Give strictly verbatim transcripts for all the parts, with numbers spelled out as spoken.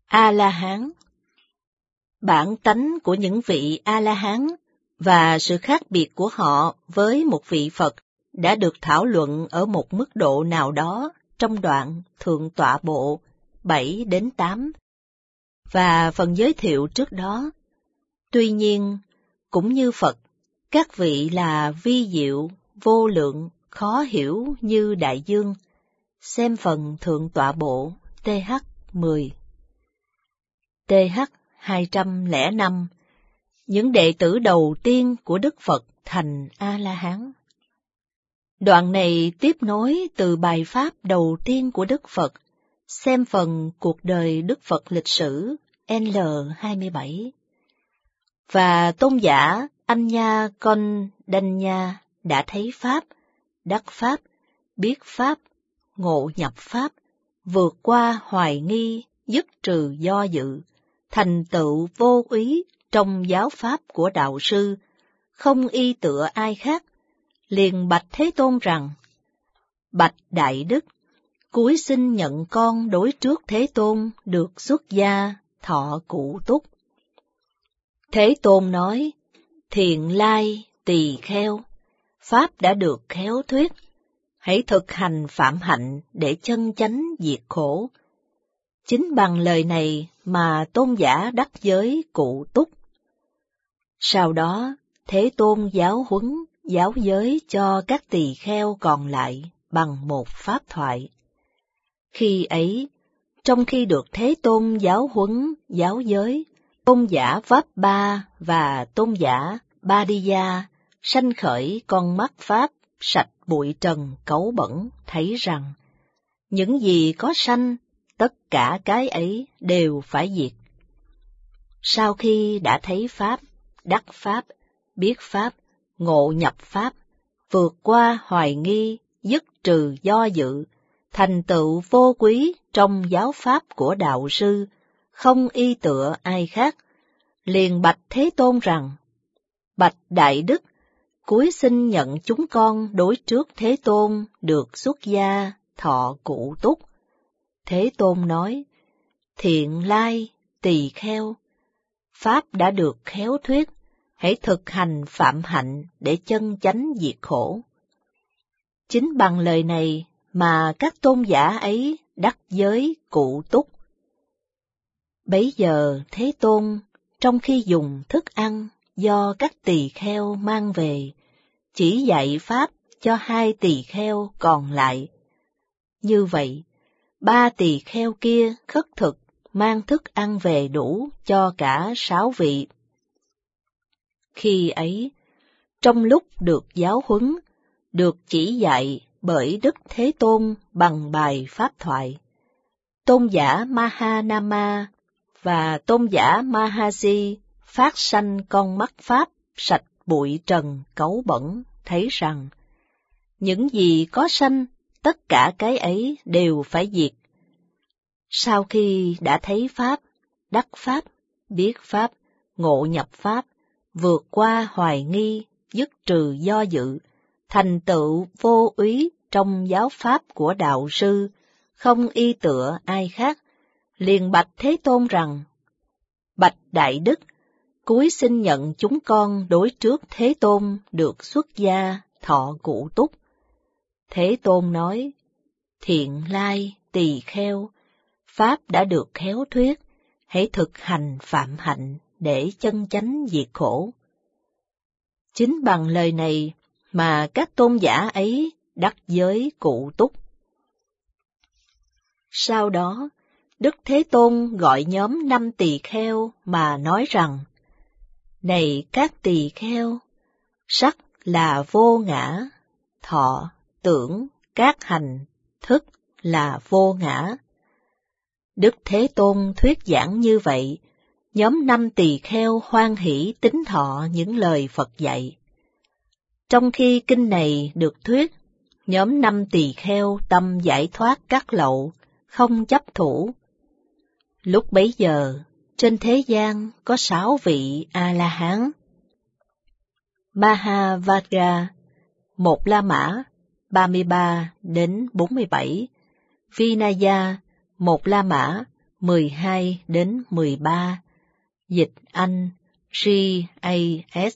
A-la-hán. Bản tánh của những vị A-la-hán và sự khác biệt của họ với một vị Phật đã được thảo luận ở một mức độ nào đó trong đoạn Thượng Tọa Bộ bảy đến tám và phần giới thiệu trước đó. Tuy nhiên, cũng như Phật, các vị là vi diệu, vô lượng, khó hiểu như đại dương. Xem phần Thượng Tọa Bộ T H mười. T H hai trăm lẻ năm. Những đệ tử đầu tiên của Đức Phật thành A-la-hán. Đoạn này tiếp nối từ bài pháp đầu tiên của Đức Phật, xem phần Cuộc đời Đức Phật lịch sử L hai mươi bảy. Và tôn giả Anya Kondanya đã thấy Pháp, đắc Pháp, biết Pháp, ngộ nhập Pháp, vượt qua hoài nghi, dứt trừ do dự, thành tựu vô úy trong giáo pháp của đạo sư, không y tựa ai khác, liền bạch Thế Tôn rằng: Bạch Đại Đức, cúi xin nhận con đối trước Thế Tôn được xuất gia, thọ cụ túc. Thế Tôn nói: Thiện lai, tỳ kheo, Pháp đã được khéo thuyết, hãy thực hành phạm hạnh để chân chánh diệt khổ. Chính bằng lời này mà tôn giả đắc giới cụ túc. Sau đó, Thế Tôn giáo huấn, giáo giới cho các tỳ kheo còn lại bằng một pháp thoại. Khi ấy, trong khi được Thế Tôn giáo huấn, giáo giới, tôn giả Váp Ba và tôn giả Ba Đi Gia sanh khởi con mắt Pháp sạch bụi trần cấu bẩn, thấy rằng những gì có sanh, tất cả cái ấy đều phải diệt. Sau khi đã thấy Pháp, đắc Pháp, biết Pháp, ngộ nhập Pháp, vượt qua hoài nghi, dứt trừ do dự, thành tựu vô quý trong giáo pháp của đạo sư, không y tựa ai khác, liền bạch Thế Tôn rằng: Bạch Đại Đức, cúi xin nhận chúng con đối trước Thế Tôn được xuất gia, thọ cụ túc. Thế Tôn nói: Thiện lai, tỳ kheo, Pháp đã được khéo thuyết, hãy thực hành phạm hạnh để chân chánh diệt khổ. Chính bằng lời này mà các tôn giả ấy đắc giới cụ túc. Bấy giờ Thế Tôn, trong khi dùng thức ăn do các tỳ kheo mang về, chỉ dạy Pháp cho hai tỳ kheo còn lại. Như vậy, ba tỳ kheo kia khất thực mang thức ăn về đủ cho cả sáu vị. Khi ấy, trong lúc được giáo huấn, được chỉ dạy bởi Đức Thế Tôn bằng bài pháp thoại, tôn giả Mahanama và tôn giả Mahasi phát sanh con mắt Pháp sạch bụi trần cấu bẩn, thấy rằng những gì có sanh, tất cả cái ấy đều phải diệt. Sau khi đã thấy Pháp, đắc Pháp, biết Pháp, ngộ nhập Pháp, vượt qua hoài nghi, dứt trừ do dự, thành tựu vô úy trong giáo pháp của đạo sư, không y tựa ai khác, liền bạch Thế Tôn rằng: Bạch Đại Đức, cúi xin nhận chúng con đối trước Thế Tôn được xuất gia, thọ cụ túc. Thế Tôn nói: Thiện lai, tỳ kheo, Pháp đã được khéo thuyết, hãy thực hành phạm hạnh để chân chánh diệt khổ. Chính bằng lời này mà các tôn giả ấy đắc giới cụ túc. Sau đó, Đức Thế Tôn gọi nhóm năm tỳ kheo mà nói rằng: Này các tỳ kheo, sắc là vô ngã, thọ, tưởng, các hành, thức là vô ngã. Đức Thế Tôn thuyết giảng như vậy, nhóm năm tỳ kheo hoan hỷ tín thọ những lời Phật dạy. Trong khi kinh này được thuyết, nhóm năm tỳ kheo tâm giải thoát các lậu, không chấp thủ. Lúc bấy giờ, trên thế gian có sáu vị A-la-hán: Mahavajra, một La Mã, ba mươi ba đến bốn mươi bảy, Vinaya, một La Mã, mười hai đến mười ba, dịch Anh G A S.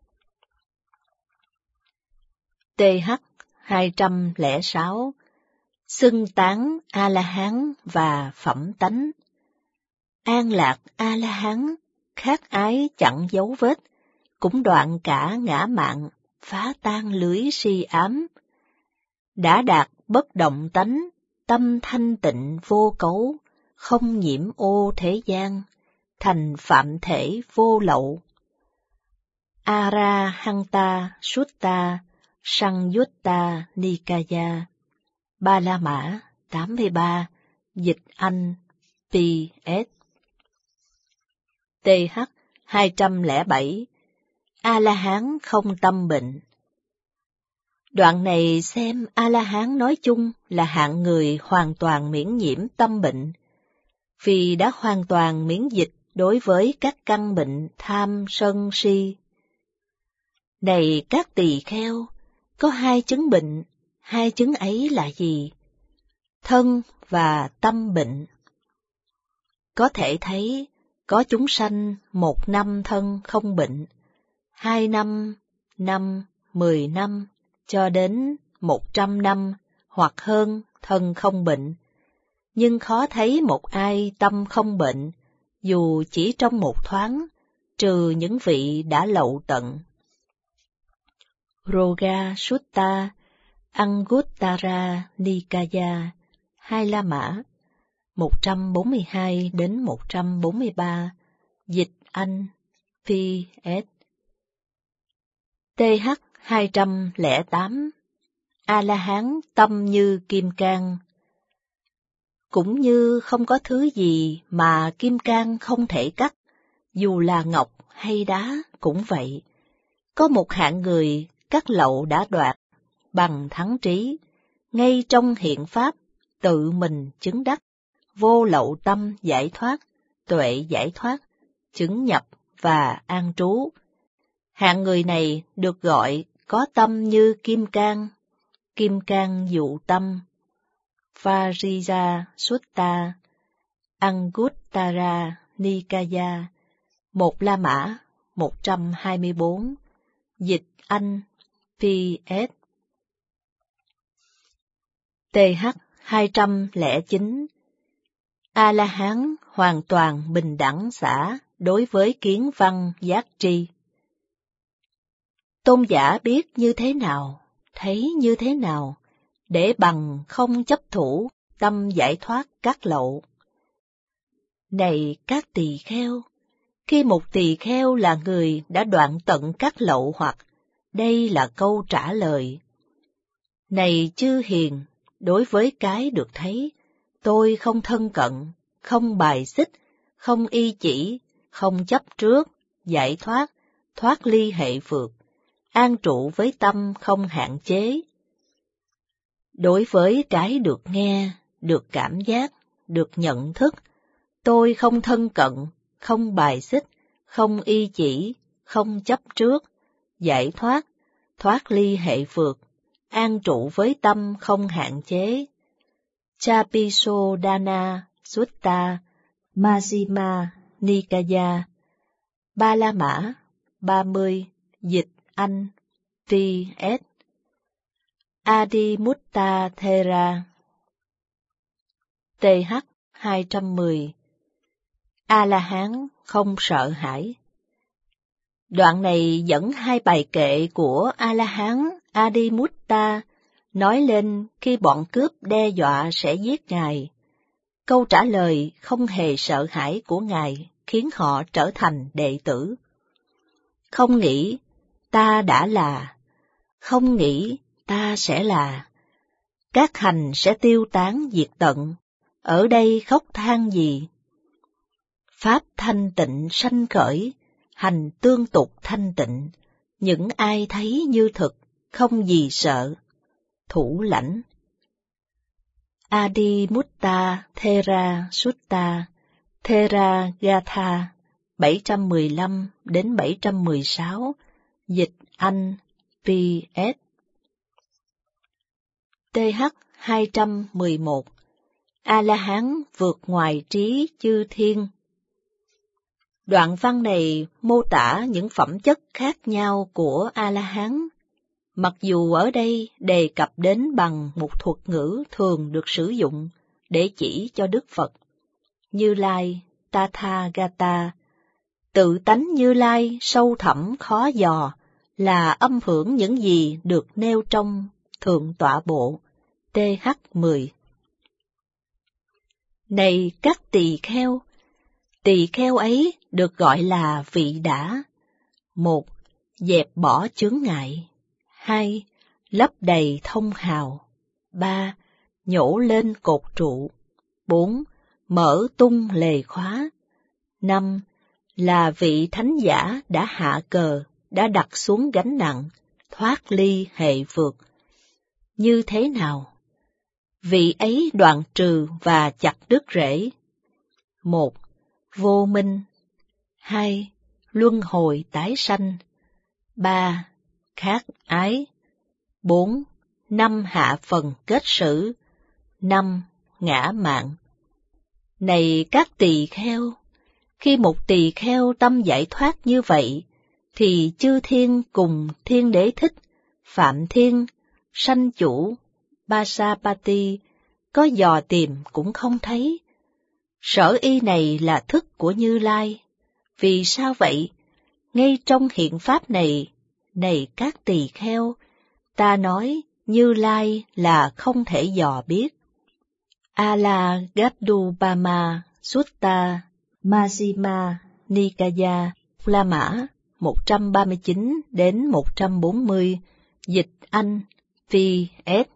T H hai trăm lẻ sáu, xưng tán A-la-hán và phẩm tánh. An lạc A-la-hán, khát ái chẳng dấu vết, cũng đoạn cả ngã mạn, phá tan lưới si ám. Đã đạt bất động tánh, tâm thanh tịnh vô cấu, không nhiễm ô thế gian, thành phạm thể vô lậu. Arahanta Sutta Sangyutta Nikaya, Ba La Mã tám mươi ba, dịch Anh P S. T H hai trăm lẻ bảy, A-la-hán không tâm bệnh. Đoạn này xem A-la-hán nói chung là hạng người hoàn toàn miễn nhiễm tâm bệnh, vì đã hoàn toàn miễn dịch đối với các căn bệnh tham sân si. Này các tỳ kheo, có hai chứng bệnh, hai chứng ấy là gì? Thân và tâm bệnh. Có thể thấy, có chúng sanh một năm thân không bệnh, hai năm, năm, mười năm, cho đến một trăm năm hoặc hơn thân không bệnh, nhưng khó thấy một ai tâm không bệnh, dù chỉ trong một thoáng, trừ những vị đã lậu tận. Roga Sutta Anguttara Nikaya, Hai La Mã, một trăm bốn mươi hai đến một trăm bốn mươi ba, dịch Anh P S. T H hai trăm lẻ tám, A-la-hán tâm như kim cang. Cũng như không có thứ gì mà kim cang không thể cắt, dù là ngọc hay đá cũng vậy. Có một hạng người cắt lậu đã đoạt, bằng thắng trí, ngay trong hiện pháp, tự mình chứng đắc, vô lậu tâm giải thoát, tuệ giải thoát, chứng nhập và an trú. Hạng người này được gọi có tâm như kim cang, kim cang dụ tâm. Varija Sutta Anguttara Nikaya, một La Mã, một trăm hai mươi bốn, dịch Anh P S. T H hai trăm lẻ chín, A-la-hán hoàn toàn bình đẳng xả đối với kiến văn giác tri. Tôn giả biết như thế nào, thấy như thế nào, để bằng không chấp thủ, tâm giải thoát các lậu. Này các tỳ kheo, khi một tỳ kheo là người đã đoạn tận các lậu hoặc, đây là câu trả lời. Này chư hiền, đối với cái được thấy, tôi không thân cận, không bài xích, không y chỉ, không chấp trước, giải thoát, thoát ly hệ phược, an trụ với tâm không hạn chế. Đối với cái được nghe, được cảm giác, được nhận thức, tôi không thân cận, không bài xích, không y chỉ, không chấp trước, giải thoát, thoát ly hệ phược, an trụ với tâm không hạn chế. Chapisodana Sutta Majjhima Nikaya, Ba La Mã, ba mươi, dịch Anh P S. Adimutta Thera. T H hai trăm mười, A-la-hán không sợ hãi. Đoạn này dẫn hai bài kệ của A-la-hán Adimutta nói lên khi bọn cướp đe dọa sẽ giết Ngài. Câu trả lời không hề sợ hãi của Ngài khiến họ trở thành đệ tử. Không nghĩ, ta đã là. Không nghĩ, ta sẽ là. Các hành sẽ tiêu tán diệt tận, ở đây khóc than gì? Pháp thanh tịnh sanh khởi, hành tương tục thanh tịnh, những ai thấy như thực, không gì sợ. Thủ lãnh. Adimutta Thera Sutta Thera Gatha bảy trăm mười lăm đến bảy trăm mười sáu, dịch Anh P S. T H hai trăm mười một, A-la-hán vượt ngoài trí chư thiên. Đoạn văn này mô tả những phẩm chất khác nhau của A-la-hán, mặc dù ở đây đề cập đến bằng một thuật ngữ thường được sử dụng để chỉ cho Đức Phật. Như Lai, Tathagata, tự tánh Như Lai sâu thẳm khó dò, là âm hưởng những gì được nêu trong Thượng Tọa Bộ T H mười. Này các tỳ kheo, tỳ kheo ấy được gọi là vị đã. Một, dẹp bỏ chướng ngại. Hai, lấp đầy thông hào. Ba, nhổ lên cột trụ. Bốn, mở tung lề khóa. Năm, là vị thánh giả đã hạ cờ, đã đặt xuống gánh nặng, thoát ly hệ vượt. Như thế nào? Vị ấy đoạn trừ và chặt đứt rễ. Một, vô minh. Hai, luân hồi tái sanh. Ba, khát ái. Bốn, năm hạ phần kết xử. Năm, ngã mạn. Này các tỳ kheo, khi một tỳ kheo tâm giải thoát như vậy, thì chư thiên cùng Thiên Đế Thích, Phạm Thiên, Sanh Chủ, Basapati có dò tìm cũng không thấy. Sở y này là thức của Như Lai. Vì sao vậy? Ngay trong hiện pháp này, này các tỳ kheo, ta nói Như Lai là không thể dò biết. Alagadubama Sutta Majjhima Nikaya La Mã một trăm ba mươi chín đến một trăm bốn mươi, dịch Anh, V S